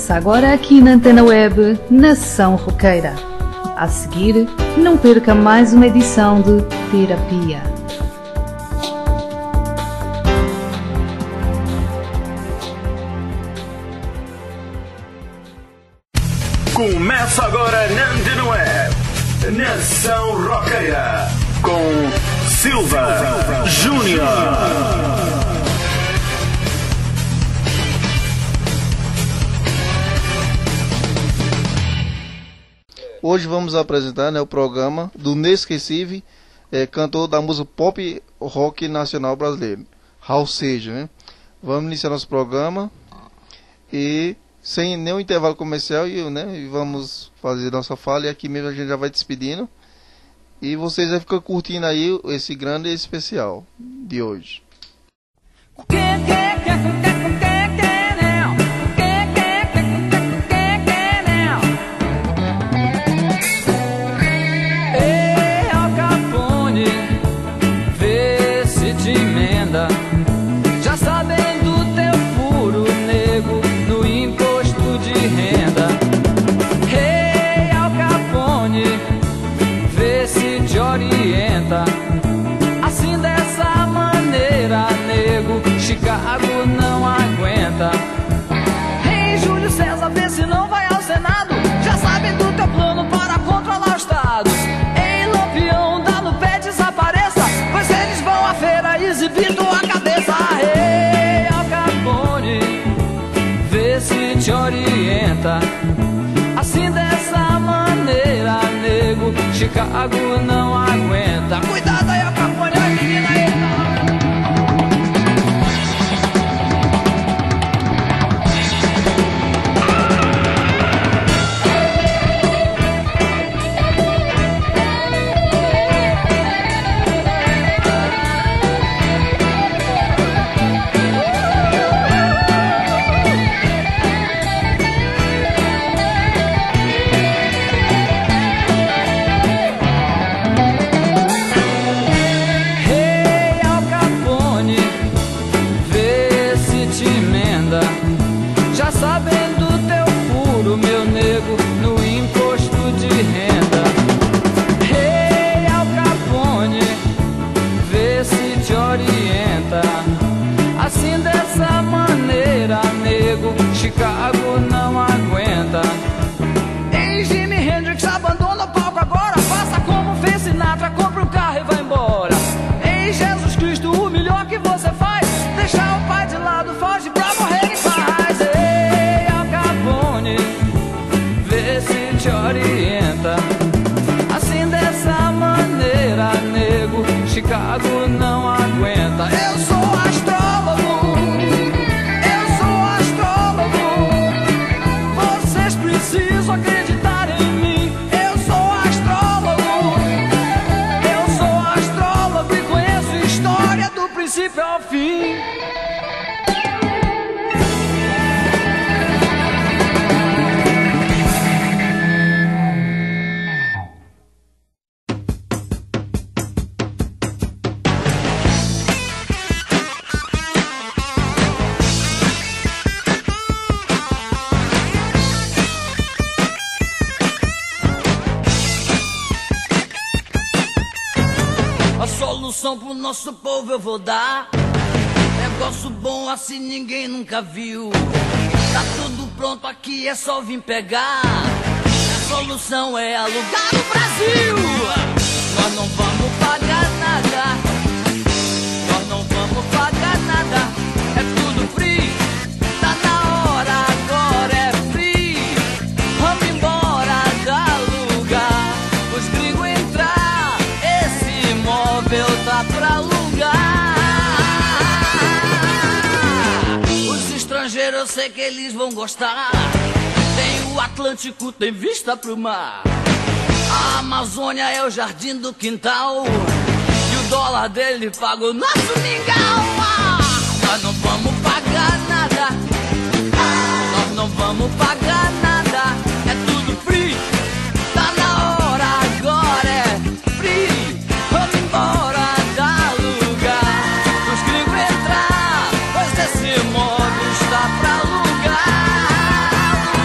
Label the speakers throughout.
Speaker 1: Começa agora aqui na Antena Web Nação Roqueira. A seguir, não perca mais uma edição de Terapia.
Speaker 2: Começa agora na Antena Web Nação Roqueira com Silva Júnior.
Speaker 3: Hoje vamos apresentar o programa do inesquecível cantor da música pop rock nacional brasileiro, Raul Seixas. Vamos iniciar nosso programa e sem nenhum intervalo comercial e vamos fazer nossa fala, e aqui mesmo a gente já vai despedindo e vocês vai ficar curtindo aí esse grande especial de hoje.
Speaker 4: Já sabendo teu furo, nego, no imposto de renda. Rei Al Capone, vê se te orienta. Assim dessa maneira, nego, Chicago não aguenta. Rei Júlio César, vê se não vai ao Senado. Já sabe do teu plano para controlar os estados. Ei, Lampião, dá no pé, desapareça, pois eles vão à feira exibir tua cabeça. Rei Al Capone, vê se te orienta. Assim dessa maneira, nego, Chicago não aguenta. Cuidado aí, Al Capone, ai menina aí. Chicago não aguenta. Ei, Jimi Hendrix, abandona o palco agora. Faça como fez Sinatra, compra um carro e vai embora. Ei, Jesus Cristo, o melhor que você faz, deixar o pai de lado, foge pra morrer em paz. Ei, Al Capone, vê se te orienta. Assim dessa maneira, nego, Chicago não aguenta. Eu sou astrólogo, preciso acreditar em mim. Eu sou astrólogo e conheço história do princípio ao fim. Pro nosso povo eu vou dar negócio bom assim ninguém nunca viu. Tá tudo pronto aqui, é só vir pegar. A solução é alugar o Brasil. Nós não vamos pagar nada, nós não vamos pagar nada. É tudo free, tá na hora, agora é free. Vamos embora da lugar, os gringos entrar, esse imóvel tá pra alugar. Os estrangeiros eu sei que eles vão gostar. Tem o Atlântico, tem vista pro mar. A Amazônia é o jardim do quintal, e o dólar dele paga o nosso mingau. Nós não vamos pagar nada, nós não vamos pagar nada. É tudo free, tá na hora, agora é free. Vamos embora da lugar, os gringos entrar, pois esse modo está pra alugar.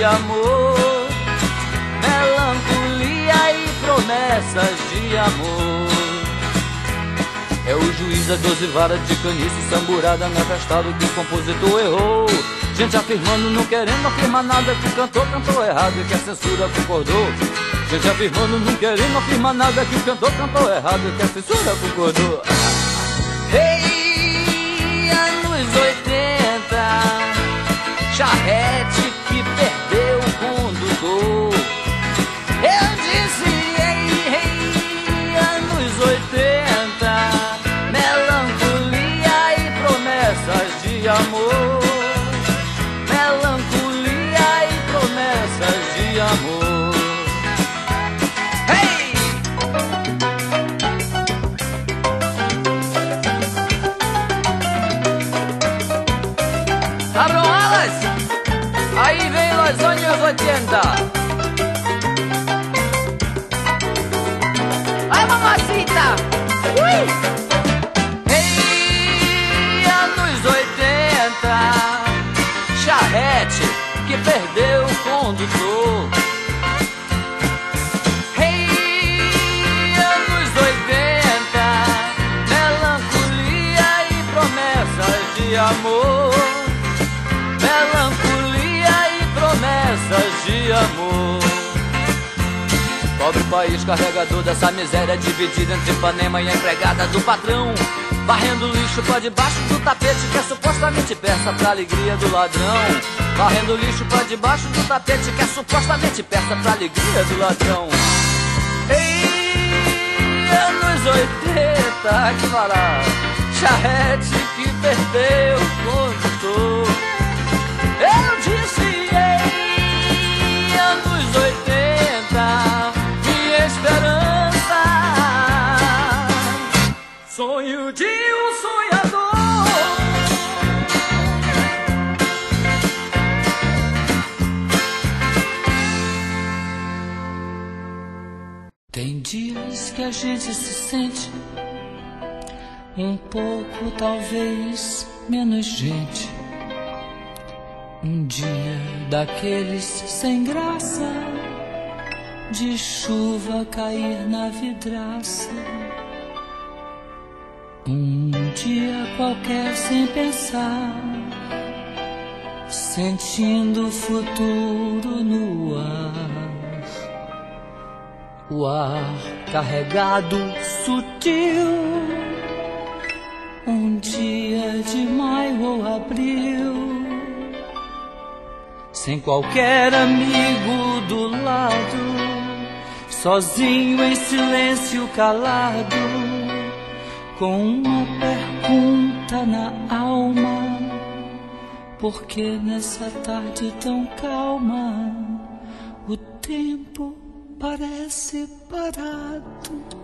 Speaker 4: amor, melancolia e promessas de amor. É o juiz a 12 varas de caniço, samburada no atestado que o compositor errou. Gente afirmando, não querendo afirmar nada, que o cantor cantou errado e que a censura concordou. Gente afirmando, não querendo afirmar nada, que o cantor cantou errado e que a censura concordou. Hey, anos 80, charrete que perdeu o condutor. Eu disse, hey, anos 80, melancolia e promessas de amor, melancolia e promessas de amor. Abram alas, aí vem los años 80. Ai, mamacita! Ui! Ei, anos 80, charrete que perdeu o condutor. Ei, anos 80, melancolia e promessas de amor, melancolia e promessas de amor. Pobre país carregador dessa miséria, dividido entre Ipanema e a empregada do patrão, varrendo lixo pra debaixo do tapete que é supostamente peça pra alegria do ladrão. Varrendo lixo pra debaixo do tapete que é supostamente peça pra alegria do ladrão. Ei, anos 80, que barato, charrete que perdeu o condutor. Eu disse, ei, anos 80, minha esperança, sonho de um sonhador. Tem dias que a gente se sente um pouco, talvez, menos gente. Um dia daqueles sem graça, de chuva cair na vidraça. Um dia qualquer sem pensar, sentindo o futuro no ar. O ar carregado, sutil. Um dia de maio ou abril, sem qualquer amigo do lado, sozinho em silêncio calado, com uma pergunta na alma: por que nessa tarde tão calma o tempo parece parado?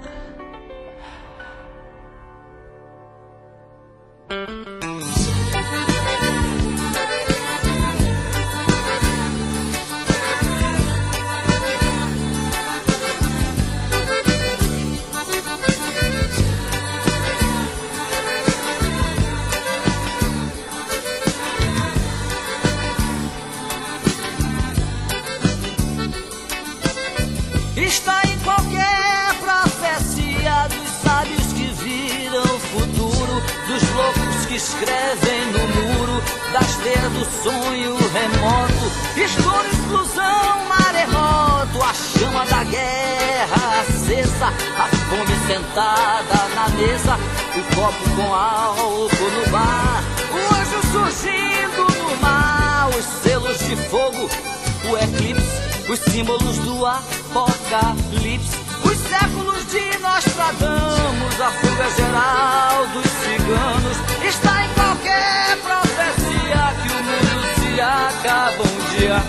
Speaker 4: Está em qualquer profecia dos sábios que viram o futuro, dos loucos que escrevem no muro, das teias do sonho remoto. Estouro, explosão, maremoto, a chama da guerra acesa, a fome sentada na mesa, o copo com álcool no bar, o anjo surgindo no mar, os selos de fogo, o eclipse, os símbolos do apocalipse, os séculos de Nostradamus, a fuga geral dos ciganos. Está em qualquer profecia que o mundo se acaba um dia.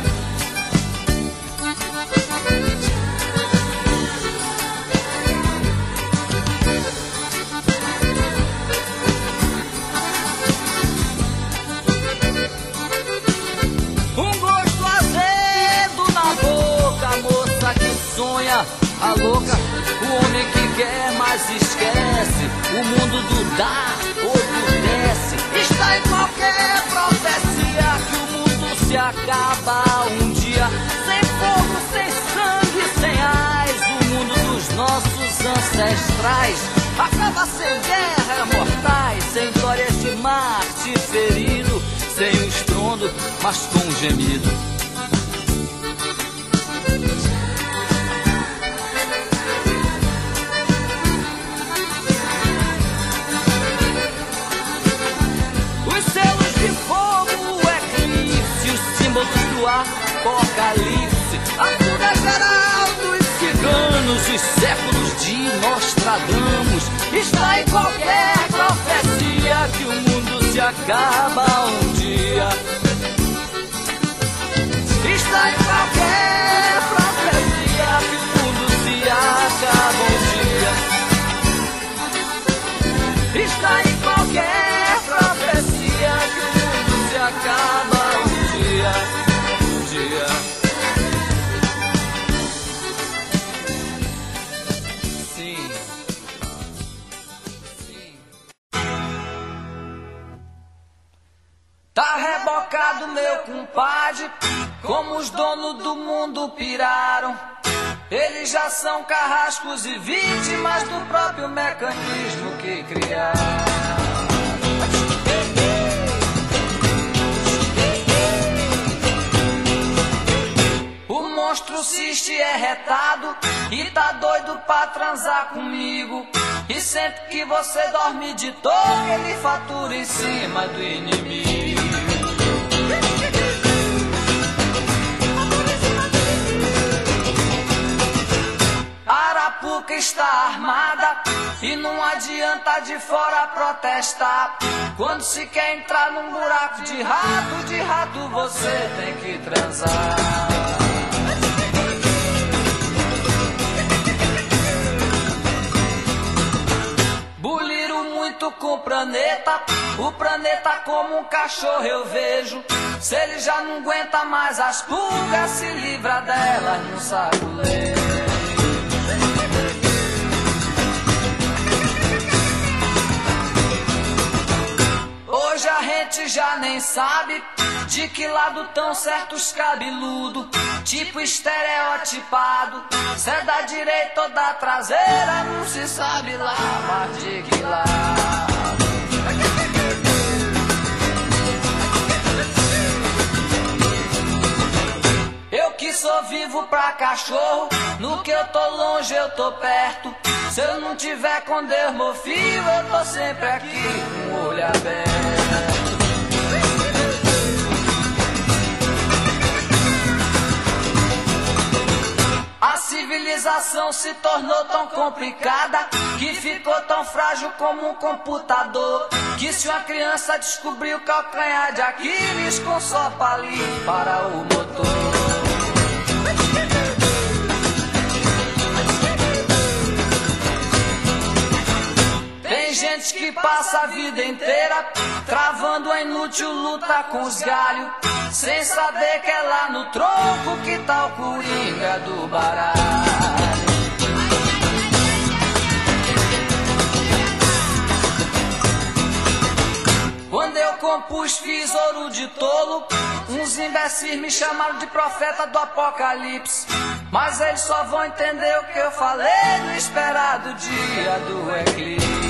Speaker 4: A louca, o homem que quer, mas esquece o mundo do dar ou do desce. Está em qualquer profecia que o mundo se acaba um ancestrais. Acaba sem guerra, mortais, sem glórias de Marte ferido, sem um estrondo, mas com um gemido. Os selos de fogo, o eclipse, os símbolos do apocalipse, a cura geral dos ciganos, os séculos de Nostradamus. Está em qualquer profecia que o mundo se acaba um dia. Está em qualquer profecia que o mundo se acaba um dia. Está em qualquer profecia que o mundo se acaba um dia. Um dia. Sim. Tá rebocado meu compadre, como os donos do mundo piraram. Eles já são carrascos e vítimas do próprio mecanismo que criaram. O monstro ciste é retado e tá doido pra transar comigo. E sempre que você dorme de toque, ele fatura em cima do inimigo. A Arapuca está armada e não adianta de fora protestar. Quando se quer entrar num buraco de rato você tem que transar. Buliram muito com o planeta como um cachorro eu vejo. Se ele já não aguenta mais as pulgas, se livra delas num saculejo. Hoje a gente já nem sabe de que lado tão certos cabeludos, tipo estereotipado. Se é da direita ou da traseira, não se sabe lá, mas de que lado. Eu que sou vivo pra cachorro, no que eu tô longe eu tô perto. Se eu não tiver com Deus, meu filho, eu tô sempre aqui com o olho aberto. A civilização se tornou tão complicada que ficou tão frágil como um computador, que se uma criança descobrir o calcanhar de Aquiles, com só palito para o motor. Tem gente que passa a vida inteira travando a inútil luta com os galhos, sem saber que é lá no tronco que tá o coringa do baralho. Quando eu compus, fiz ouro de tolo. Uns imbecis me chamaram de profeta do apocalipse, mas eles só vão entender o que eu falei no esperado dia do eclipse.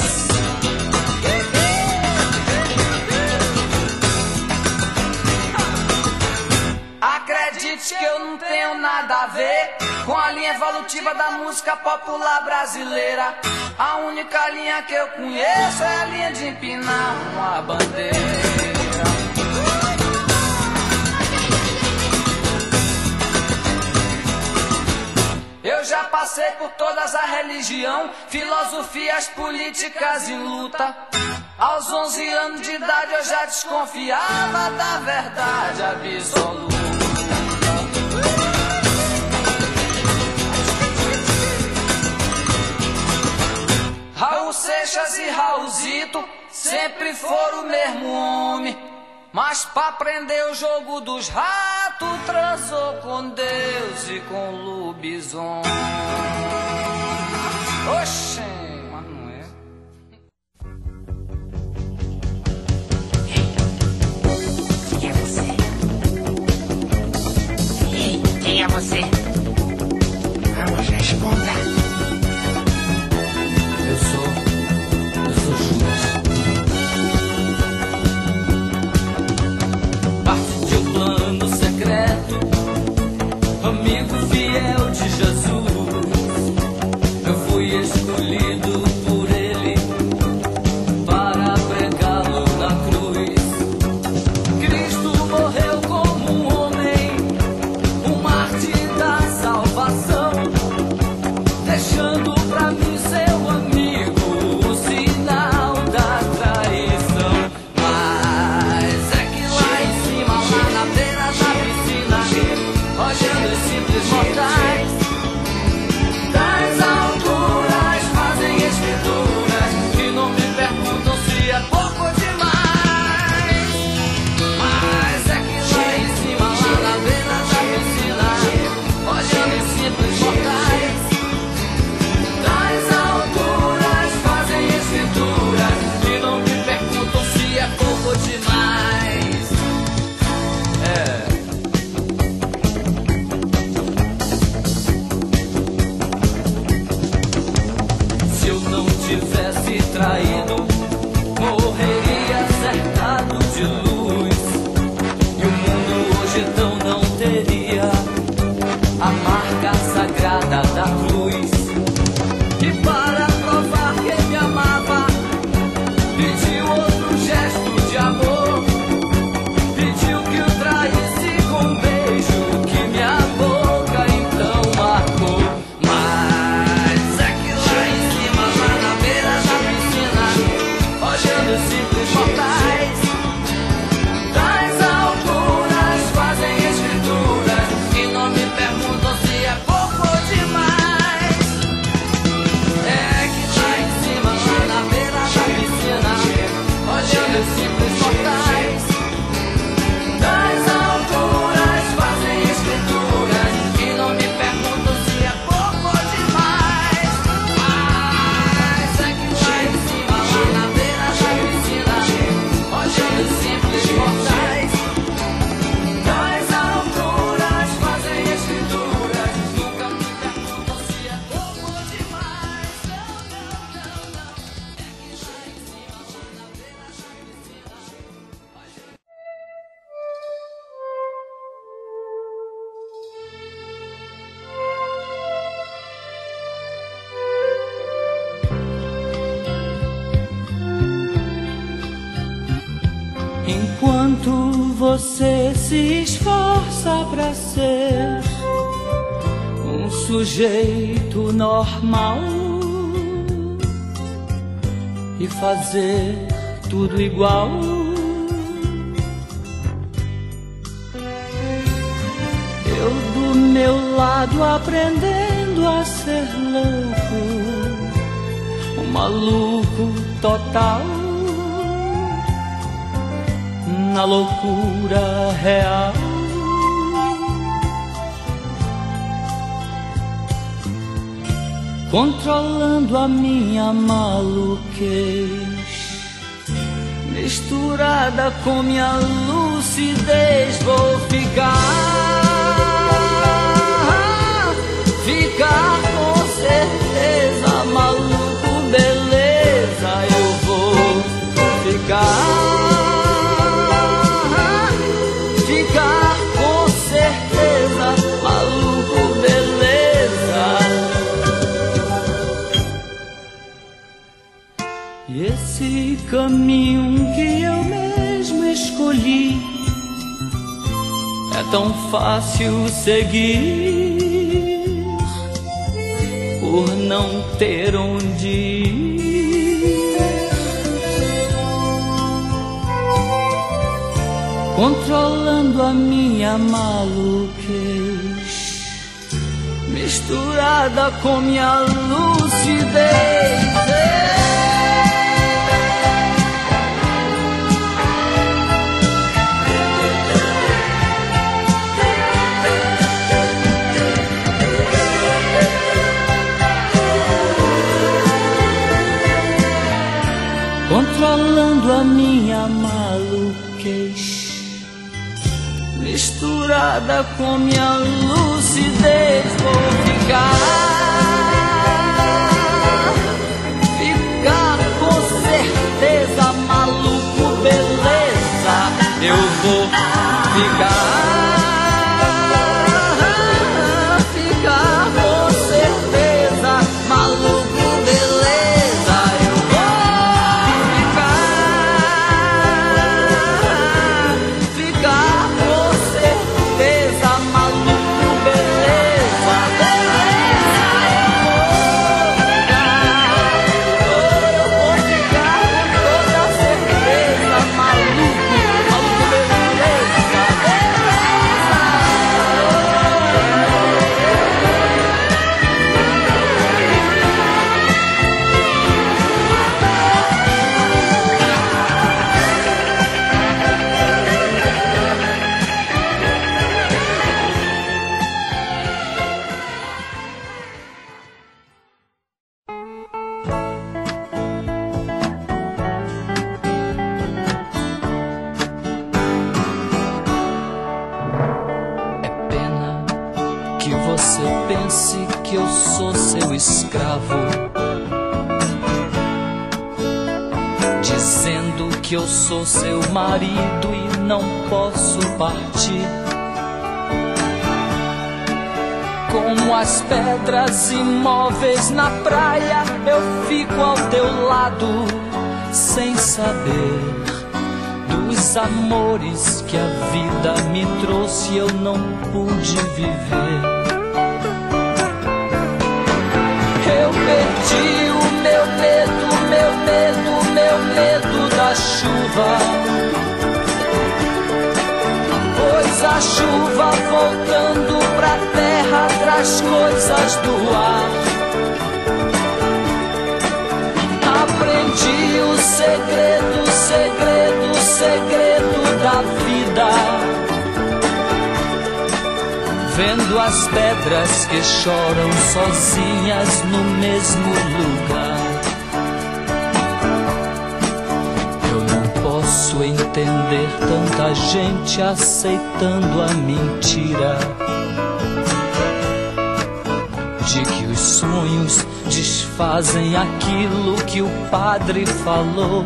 Speaker 4: Acredite que eu não tenho nada a ver com a linha evolutiva da música popular brasileira. A única linha que eu conheço é a linha de empinar uma bandeira. Eu já passei por todas as religiões, filosofias políticas em luta. Aos 11 anos de idade eu já desconfiava da verdade absoluta. Raul Seixas e Raulzito sempre foram o mesmo homem, mas pra aprender o jogo dos ratos transou com Deus e com lobisomem. Oxê, mas não é.
Speaker 5: Quem é você? Ei, quem é você? Vamos, responda.
Speaker 4: mortais. Das alturas fazem escrituras. Nunca me perguntam se é pouco ou demais. Não, não, não, não. É que já em cima, já na beira, já em cima.
Speaker 6: Enquanto você se esforça pra ser um sujeito normal e fazer tudo igual, eu do meu lado aprendendo a ser louco, um maluco total, na loucura real. Controlando a minha maluquez, misturada com minha lucidez, vou ficar com certeza maluco, beleza, eu vou ficar com certeza maluco, beleza. E esse caminho que eu mesmo escolhi é tão fácil seguir, por não ter onde ir. Controlando a minha maluquez, misturada com minha lucidez. Controlando a minha maluquez, misturada com minha lucidez, vou ficar com certeza maluco, beleza, eu vou ficar com certeza maluco, beleza, eu vou ficar com certeza maluco, beleza, beleza, eu vou ficar com toda certeza maluco, beleza, que você pense que eu sou seu escravo, dizendo que eu sou seu marido e não posso partir. Como as pedras imóveis na praia, eu fico ao teu lado, sem saber dos amores que a vida me trouxe e eu não pude viver. Eu perdi o meu medo da chuva, pois a chuva voltando pra terra traz coisas do ar. Aprendi o segredo da vida, vendo as pedras que choram sozinhas no mesmo lugar. Eu não posso posso entender tanta gente aceitando a mentira de que os sonhos desfazem aquilo que o padre falou.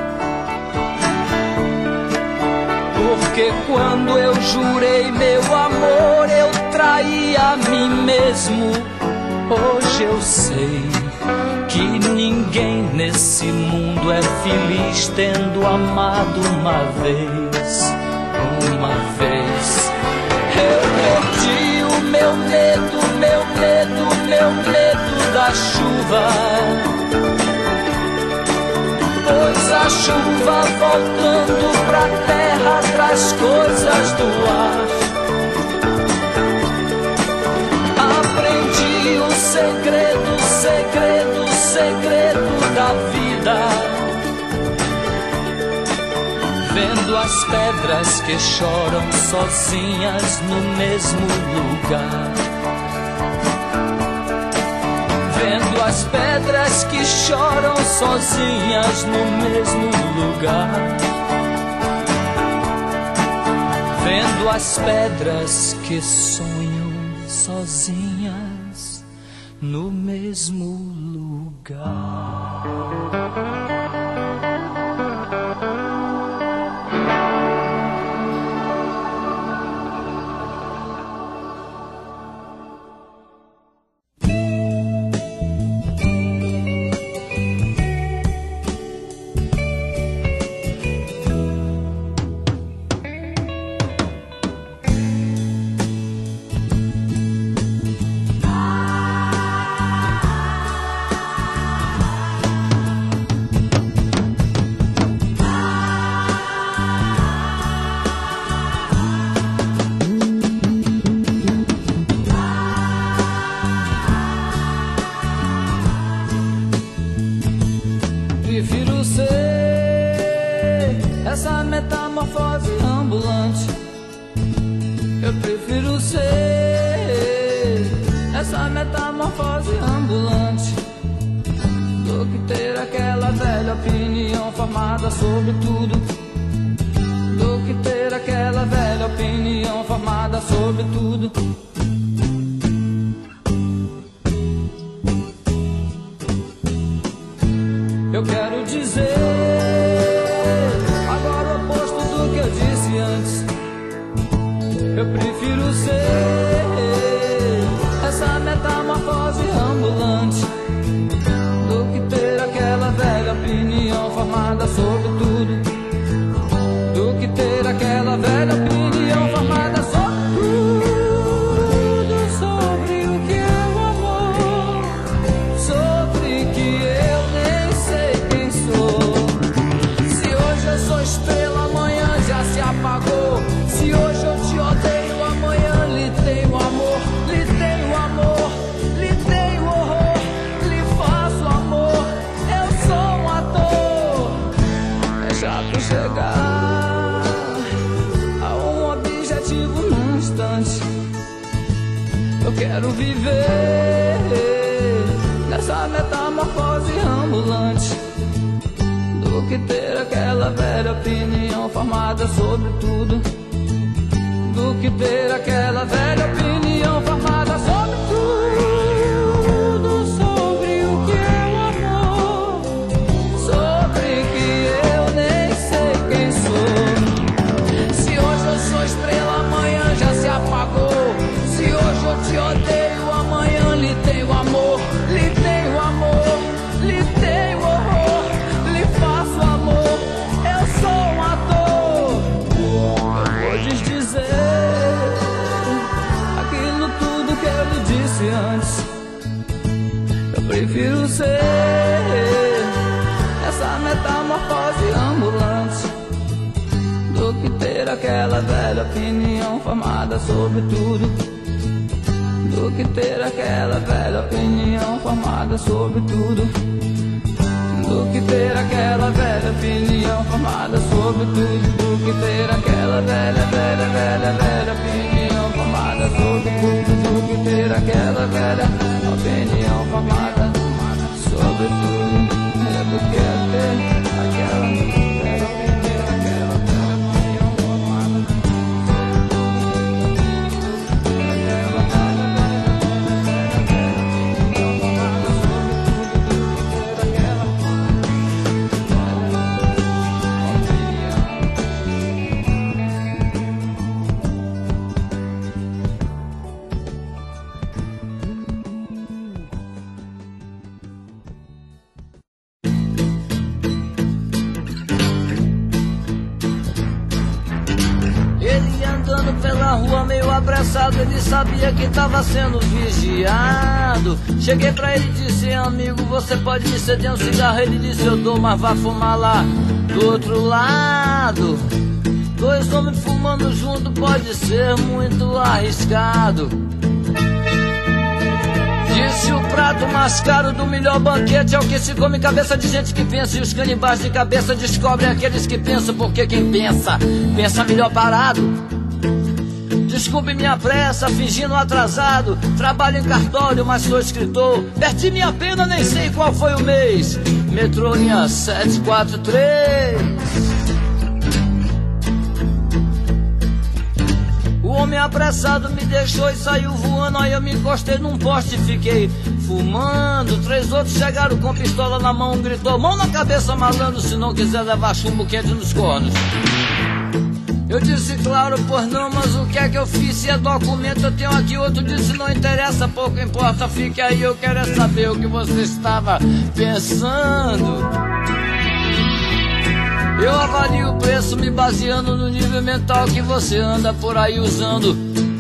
Speaker 6: Porque quando eu jurei meu amor, eu traí a mim mesmo. Hoje eu sei que ninguém nesse mundo é feliz tendo amado uma vez. Uma vez eu perdi o meu medo, meu medo, meu medo da chuva. Pois a chuva voltando pra terra traz coisas do ar. Aprendi o segredo, segredo, segredo da vida, vendo as pedras que choram sozinhas no mesmo lugar. Vendo as pedras que choram sozinhas no mesmo lugar. Vendo as pedras que sonham sozinhas no mesmo lugar.
Speaker 4: Prefiro ser essa metamorfose ambulante. Eu prefiro ser essa metamorfose ambulante do que ter aquela velha opinião formada sobre tudo. Do que ter aquela velha opinião formada sobre tudo. Eu quero dizer agora o oposto do que eu disse antes. Eu prefiro ser essa metamorfose ambulante do que ter aquela velha opinião formada sobre tudo. Do que ter aquela velha opinião formada sobre tudo. Sobre o que é o amor, sobre que eu nem sei quem sou. Se hoje eu sou estrela, amanhã já se apagou. Se hoje eu te odeio, amanhã lhe tenho amor. Lhe tenho amor, lhe tenho horror, lhe faço amor. Eu sou um ator. É chato chegar a um objetivo num instante. Eu quero viver nessa metamorfose ambulante do que ter aquela velha opinião formada sobre tudo. Do que ter aquela velha opinião formada sobre tudo. Sobre o que é o amor, sobre que eu nem sei quem sou. Se hoje eu sou estrela, amanhã já se apagou. Se hoje eu te odeio, amanhã lhe tenho amor. Lhe tenho amor, lhe tenho horror, lhe faço amor. Eu sou um ator. Eu vou lhes dizer aquilo tudo que eu lhe disse antes. Eu prefiro ser essa metamorfose ambulante do que ter aquela velha opinião formada sobre tudo. Do que ter aquela velha opinião formada sobre tudo. Do que ter aquela velha opinião formada sobre tudo. Do que ter aquela velha, velha, velha, velha opinião formada sobre tudo. Do que ter aquela velha opinião formada sobre tudo. É do que ter aquela velha opinião. andando pela rua meio apressado. Ele sabia que tava sendo vigiado. Cheguei pra ele e disse: amigo, você pode me ceder um cigarro? Ele disse: eu dou, mas vá fumar lá do outro lado. Dois homens fumando junto pode ser muito arriscado. Disse: o prato mais caro do melhor banquete é o que se come cabeça de gente que pensa. E os canibais de cabeça descobrem aqueles que pensam, porque quem pensa, pensa melhor parado. Desculpe minha pressa, fingindo atrasado. Trabalho em cartório, mas sou escritor. Perdi minha pena, nem sei qual foi o mês. Metrô linha 743. O homem apressado me deixou e saiu voando. Aí eu me encostei num poste e fiquei fumando. Três outros chegaram com pistola na mão. Um gritou: mão na cabeça, malandro, se não quiser levar chumbo quente nos cornos. Eu disse: claro, pois não, mas o que é que eu fiz? Se é documento eu tenho aqui. Outro disse: não interessa, pouco importa, fique aí. Eu quero é saber o que você estava pensando. Eu avalio o preço me baseando no nível mental que você anda por aí usando.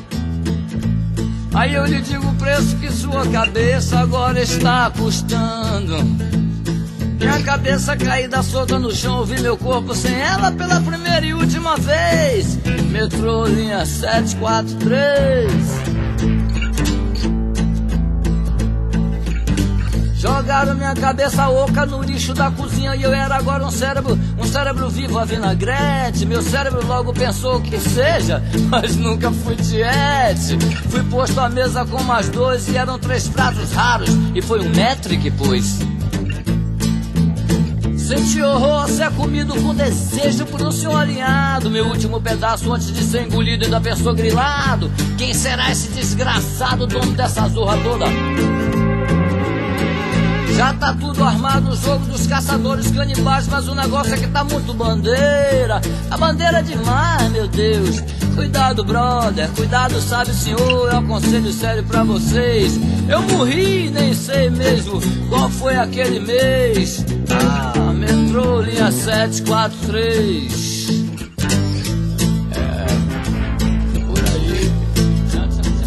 Speaker 4: Aí eu lhe digo o preço que sua cabeça agora está custando. Minha cabeça caída solta no chão, ouvi meu corpo sem ela pela primeira e última vez. Metrô linha 743. Jogaram minha cabeça oca no lixo da cozinha e eu era agora um cérebro vivo a vinagrete. Meu cérebro logo pensou que seja, mas nunca fui tiete. Fui posto à mesa com mais dois e eram 3 pratos raros e foi um maître que pôs. Senti horror a ser comido com desejo por um senhor alinhado. Meu último pedaço antes de ser engolido ainda pensou grilado: quem será esse desgraçado dono dessa zorra toda? Já tá tudo armado no jogo dos caçadores canibais, mas o negócio é que tá muito bandeira. A bandeira demais, meu Deus. Cuidado, brother, cuidado, sabe, senhor. É um conselho sério pra vocês. Eu morri, nem sei mesmo qual foi aquele mês. Metrô linha 743. Por aí. Tchau, tchau, tchau.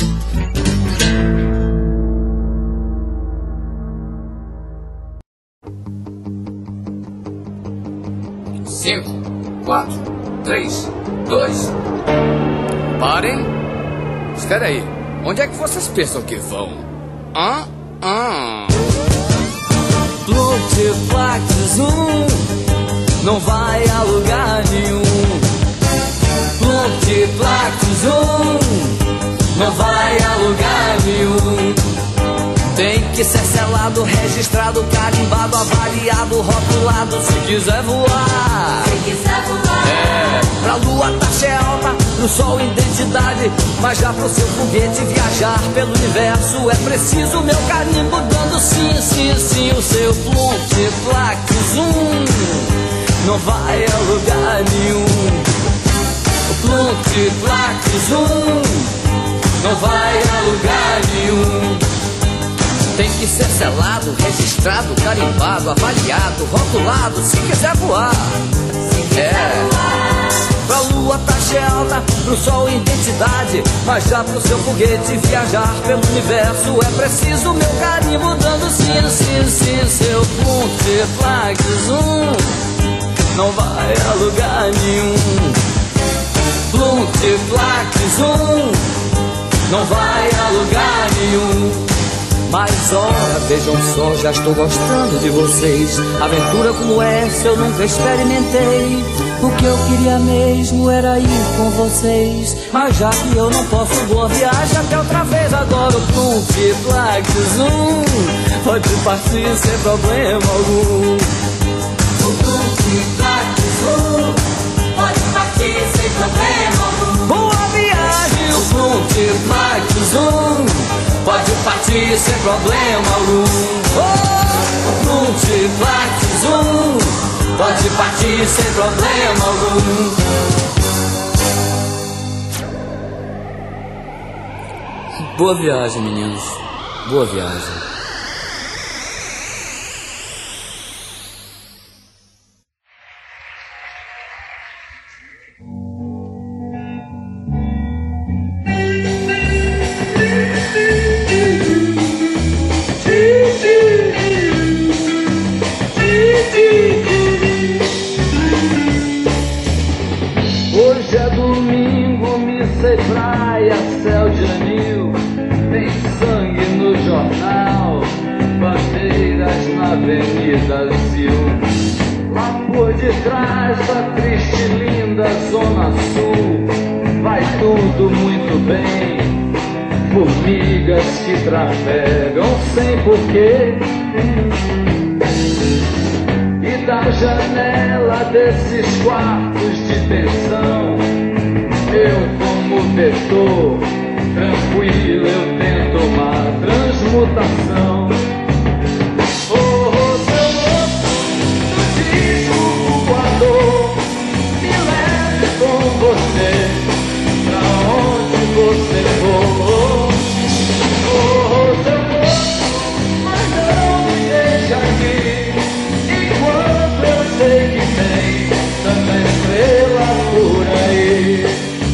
Speaker 7: 5, 4, 3, 2. Parem! Espera aí, onde é que vocês pensam que vão?
Speaker 4: Pluteflax Zoom não vai a lugar nenhum. Pluteflax Zoom não vai a lugar nenhum. Tem que ser selado, registrado, carimbado, avaliado, rotulado, se quiser voar.
Speaker 5: Se quiser voar.
Speaker 4: Pra lua taxa é alta, pro sol identidade, mas já pro seu foguete viajar pelo universo é preciso meu carimbo dando sim, sim, sim. O seu Pluteflax Zoom não vai a lugar nenhum. O Pluteflax Zoom não vai a lugar nenhum. Tem que ser selado, registrado, carimbado, avaliado, rotulado, se quiser voar. Pra lua taxa é alta, pro sol identidade, mas já pro seu foguete viajar pelo universo é preciso meu carimbo dando sim, sim, sim. Seu Pluteflax Zoom não vai a lugar nenhum. Pluteflax Zoom não vai a lugar nenhum. Mas ora, vejam só, já estou gostando de vocês. Aventura como essa eu nunca experimentei. O que eu queria mesmo era ir com vocês. Mas já que eu não posso, boa viagem até outra vez. Agora o Pluteflax Zoom pode partir sem problema algum.
Speaker 5: O Pluteflax Zoom pode partir sem problema algum.
Speaker 4: Boa viagem, o Pluteflax Zoom pode partir sem problema algum. O Pluteflax Zoom pode partir sem problema algum. Boa viagem, meninos. Boa viagem.
Speaker 6: domingo, missa e praia, céu de anil. Tem sangue no jornal, bandeiras na Avenida Sil. Lá por detrás da triste e linda Zona Sul, vai tudo muito bem. Formigas que trafegam sem porquê. E da janela desses quartos de pensão, eu como vetor, tranquilo eu tento uma transmutação. Oh, seu moço do disco voador, me leve com você pra onde você for. Oh, seu moço, mas não me deixa aqui, enquanto eu sei que tem tanta estrela por aí.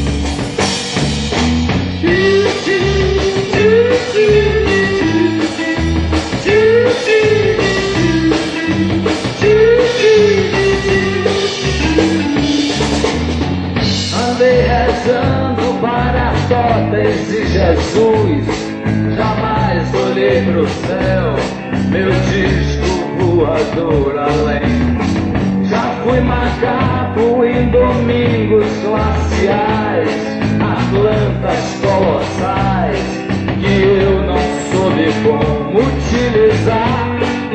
Speaker 6: Andei rezando para totem de Jesus, jamais olhei pro céu, meu disco voador além. Já fui macaco em domingos glaciais, Atlantas colossais, que eu não soube como utilizar.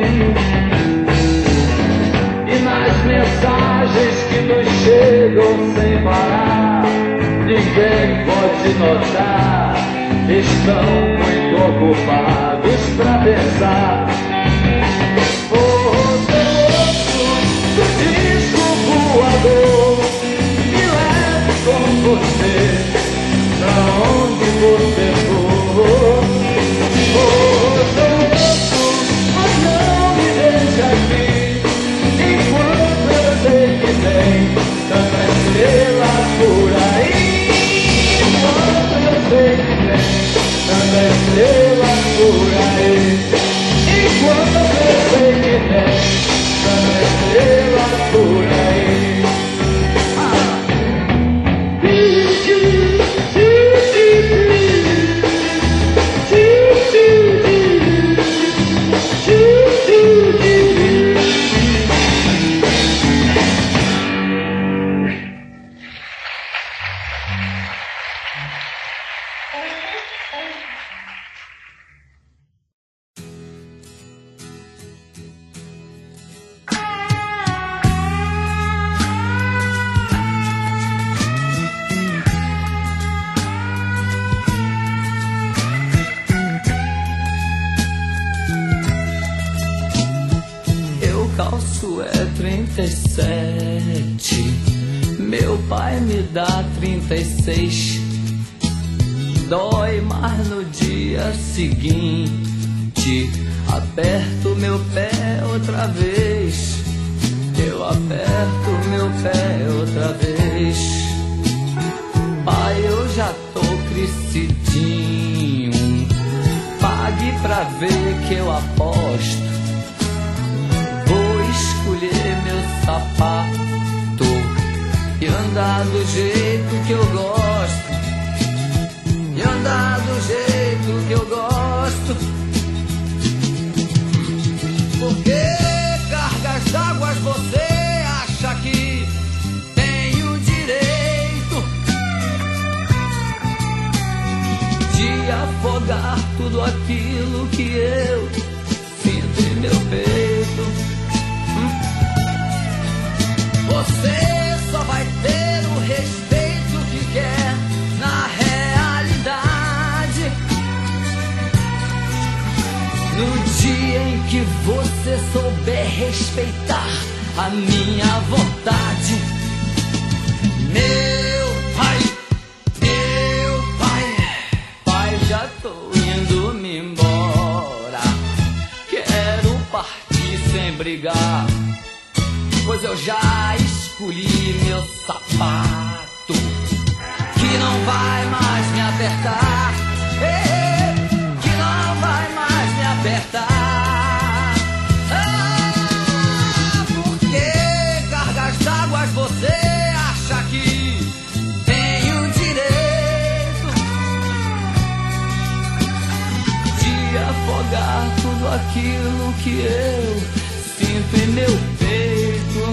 Speaker 6: E nas mensagens que nos chegam sem parar, ninguém pode notar, estão muito ocupados pra pensar. Oh, Deus do disco voador, me leve com você pra onde você for. Oh, Deus, mas não me deixa aqui, enquanto eu sei que tem tanta estrela por aí. Enquanto eu sei que tem tanta estrela por aí. Enquanto eu sei que tem tanta estrela por aí.
Speaker 4: Calço é 37, meu pai me dá 36. Dói, mas no dia seguinte aperto meu pé outra vez. Eu aperto meu pé outra vez. Pai, eu já tô crescidinho, pague pra ver que eu aposto. Escolher meu sapato e andar do jeito que eu gosto, e andar do jeito que eu gosto. Por que cargas d'águas você acha que tem o direito de afogar tudo aquilo que eu sinto em meu peito? Você só vai ter o respeito que quer na realidade no dia em que você souber respeitar a minha vontade. Pai, já tô indo me embora. Quero partir sem brigar, pois eu já escolhi meu sapato, que não vai mais me apertar, que não vai mais me apertar. Por que cargas d'águas você acha que tem
Speaker 6: aquilo que eu sinto em meu peito.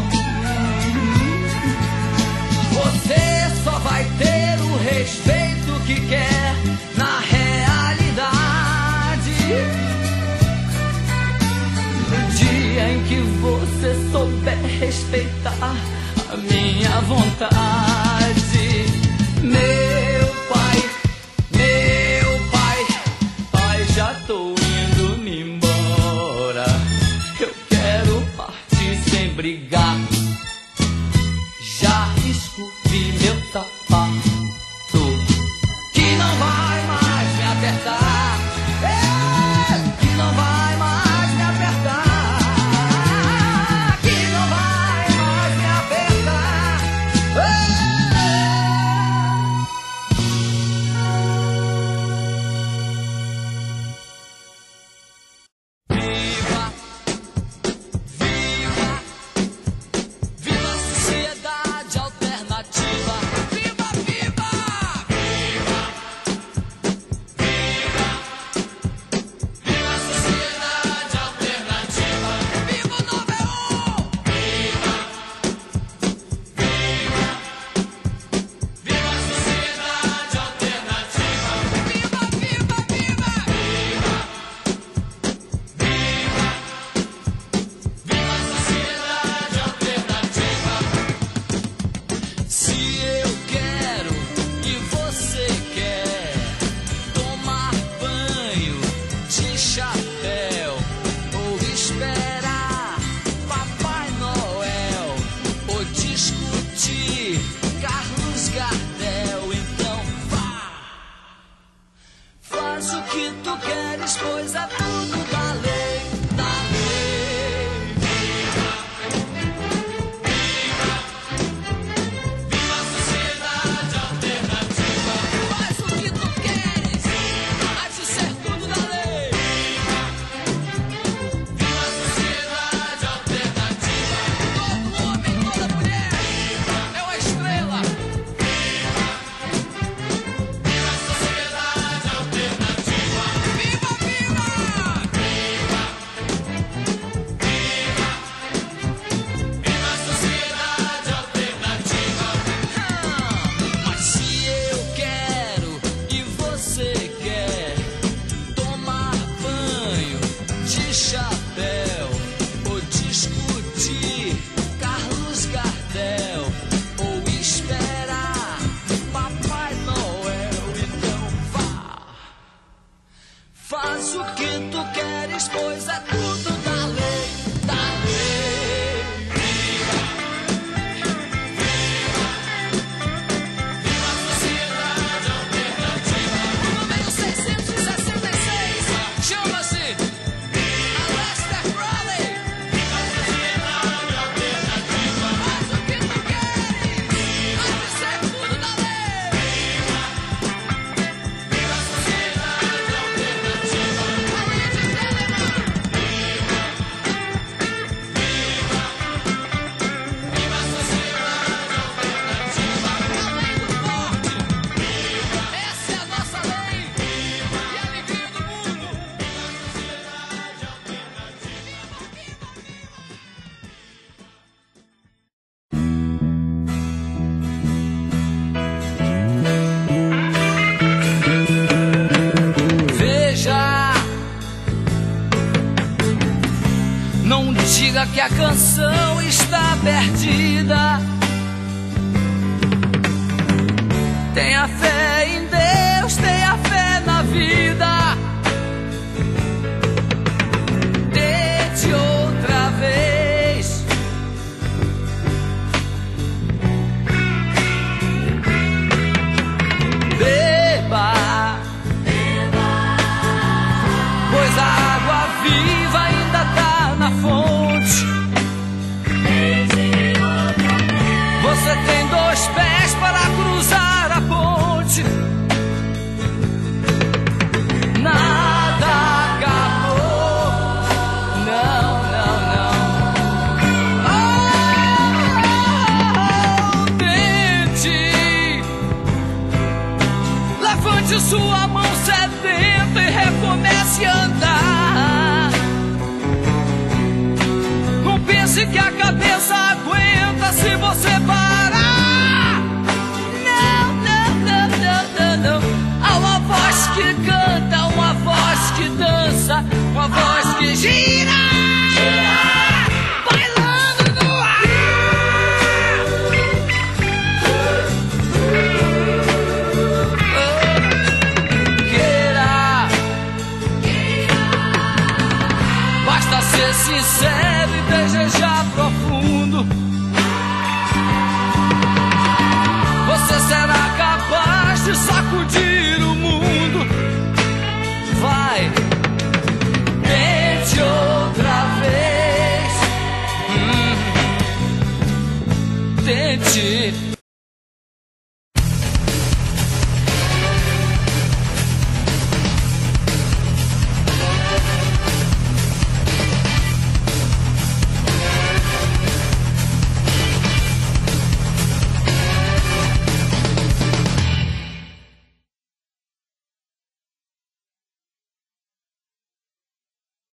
Speaker 6: Você só vai ter o respeito que quer na realidade. No dia em que você souber respeitar a minha vontade. Meu pai, já tô indo me embora. Eu quero partir sem brigar. Já esculpi meu sapato, que não vai mais me apertar. Que não vai mais me apertar. Que não vai mais me apertar. Viva, viva, viva a sociedade alternativa. Viva, viva, viva, viva, viva a sociedade alternativa. Viva o 91. Viva, viva, viva a sociedade alternativa. Viva, viva, viva, viva, viva a sociedade alternativa. Se eu quero e você quer tomar banho de chapéu ou esperar Papai Noel ou discutir Carlos Gardel, então vá. Faz o que tu queres, pois é tudo da lei, da lei. Viva a sociedade alternativa. Faz o que tu queres, há de ser tudo da lei. Viva a sociedade alternativa. Todo homem, toda mulher é uma estrela. Viva a sociedade alternativa. Viva, viva! Viva, viva a sociedade alternativa. Mas se eu quero e você quer tomar banho de chapéu ou discutir Carlos Gardel ou esperar Papai Noel, então vá. Faz o que tu queres, pois é tudo da lei, da lei. Viva, viva a sociedade alternativa. O número 666 chama-se Aleister Crowley. Viva a sociedade alternativa. Faz o que tu queres, há de ser tudo da lei. Viva a sociedade alternativa. Além de Telemann. Viva, viva a sociedade alternativa. Além do forte. Essa é a nossa lei e a alegria do mundo. Viva a sociedade alternativa. Veja, não diga que a canção está perdida. Tenha fé em Deus, tenha fé na vida. Tente outra vez. Beba, pois a água viva ainda tá na fonte. Você tem 2 pés para cruzar a ponte. Nada acabou. Não, não, não. Tente. Levante sua mão sedenta e recomece a andar. que canta, uma voz que dança, uma voz que gira.